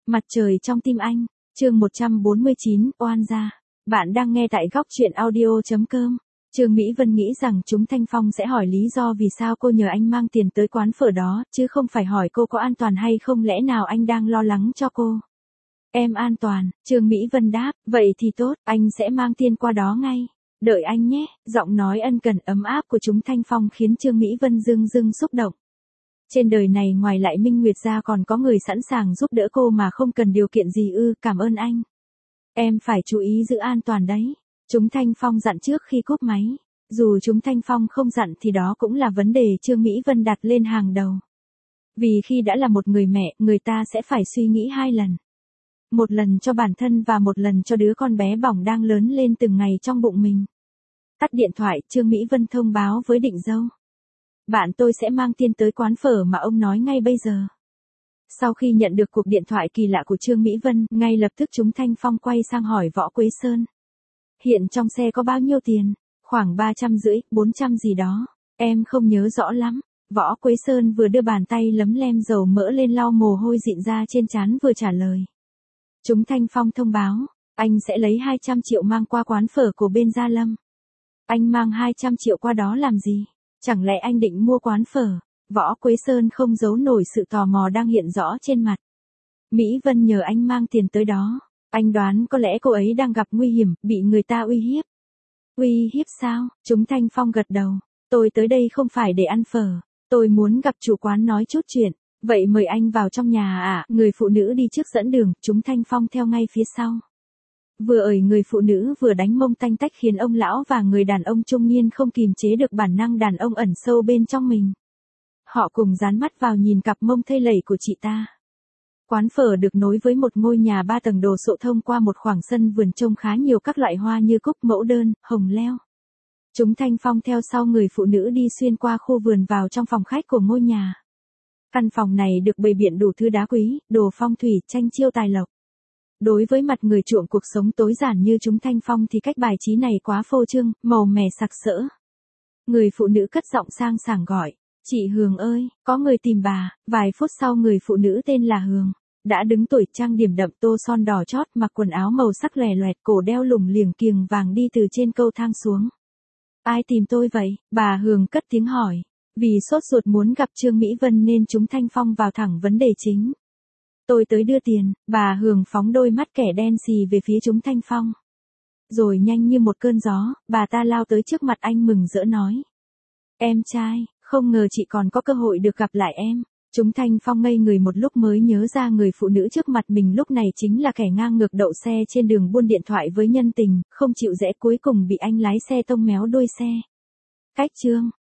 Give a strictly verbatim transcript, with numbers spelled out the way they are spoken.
Mặt trời trong tim anh, chương một trăm bốn mươi chín, oan gia. Bạn đang nghe tại góc truyện audio.com. Trương Mỹ Vân nghĩ rằng chúng Thanh Phong sẽ hỏi lý do vì sao cô nhờ anh mang tiền tới quán phở đó, chứ không phải hỏi cô có an toàn hay không, lẽ nào anh đang lo lắng cho cô. Em an toàn, Trương Mỹ Vân đáp, vậy thì tốt, anh sẽ mang tiền qua đó ngay. Đợi anh nhé, giọng nói ân cần ấm áp của chúng Thanh Phong khiến Trương Mỹ Vân dưng dưng xúc động. Trên đời này ngoài lại Minh Nguyệt ra còn có người sẵn sàng giúp đỡ cô mà không cần điều kiện gì ư, cảm ơn anh. Em phải chú ý giữ an toàn đấy. Chúng Thanh Phong dặn trước khi cúp máy. Dù chúng Thanh Phong không dặn thì đó cũng là vấn đề Trương Mỹ Vân đặt lên hàng đầu. Vì khi đã là một người mẹ, người ta sẽ phải suy nghĩ hai lần. Một lần cho bản thân và một lần cho đứa con bé bỏng đang lớn lên từng ngày trong bụng mình. Tắt điện thoại, Trương Mỹ Vân thông báo với Định Dâu. Bạn tôi sẽ mang tiền tới quán phở mà ông nói ngay bây giờ. Sau khi nhận được cuộc điện thoại kỳ lạ của Trương Mỹ Vân, ngay lập tức chúng Thanh Phong quay sang hỏi Võ Quế Sơn. Hiện trong xe có bao nhiêu tiền? Khoảng ba trăm rưỡi, bốn trăm gì đó. Em không nhớ rõ lắm. Võ Quế Sơn vừa đưa bàn tay lấm lem dầu mỡ lên lau mồ hôi dịn ra trên trán vừa trả lời. Chúng Thanh Phong thông báo, anh sẽ lấy hai trăm triệu mang qua quán phở của bên Gia Lâm. Anh mang hai trăm triệu qua đó làm gì? Chẳng lẽ anh định mua quán phở? Võ Quế Sơn không giấu nổi sự tò mò đang hiện rõ trên mặt. Mỹ Vân nhờ anh mang tiền tới đó. Anh đoán có lẽ cô ấy đang gặp nguy hiểm, bị người ta uy hiếp. Uy hiếp sao? Chúng Thanh Phong gật đầu. Tôi tới đây không phải để ăn phở. Tôi muốn gặp chủ quán nói chút chuyện. Vậy mời anh vào trong nhà à? Người phụ nữ đi trước dẫn đường, chúng Thanh Phong theo ngay phía sau. Vừa ởi người phụ nữ vừa đánh mông tanh tách khiến ông lão và người đàn ông trung niên không kìm chế được bản năng đàn ông ẩn sâu bên trong mình. Họ cùng dán mắt vào nhìn cặp mông thây lầy của chị ta. Quán phở được nối với một ngôi nhà ba tầng đồ sộ thông qua một khoảng sân vườn trông khá nhiều các loại hoa như cúc, mẫu đơn, hồng leo. Chúng Thanh Phong theo sau người phụ nữ đi xuyên qua khu vườn vào trong phòng khách của ngôi nhà. Căn phòng này được bày biện đủ thứ đá quý, đồ phong thủy, tranh chiêu tài lộc. Đối với mặt người chuộng cuộc sống tối giản như chúng Thanh Phong thì cách bài trí này quá phô trương, màu mè sặc sỡ. Người phụ nữ cất giọng sang sảng gọi, chị Hường ơi, có người tìm bà. Vài phút sau người phụ nữ tên là Hường, đã đứng tuổi trang điểm đậm tô son đỏ chót, mặc quần áo màu sắc lòe loẹt, cổ đeo lủng liềng kiềng vàng đi từ trên cầu thang xuống. Ai tìm tôi vậy? Bà Hường cất tiếng hỏi. Vì sốt ruột muốn gặp Trương Mỹ Vân nên chúng Thanh Phong vào thẳng vấn đề chính. Tôi tới đưa tiền. Bà Hường phóng đôi mắt kẻ đen xì về phía chúng Thanh Phong. Rồi nhanh như một cơn gió, bà ta lao tới trước mặt anh mừng rỡ nói. Em trai, không ngờ chị còn có cơ hội được gặp lại em. Chúng Thanh Phong ngây người một lúc mới nhớ ra người phụ nữ trước mặt mình lúc này chính là kẻ ngang ngược đậu xe trên đường buôn điện thoại với nhân tình, không chịu rẽ cuối cùng bị anh lái xe tông méo đuôi xe. Cách Trương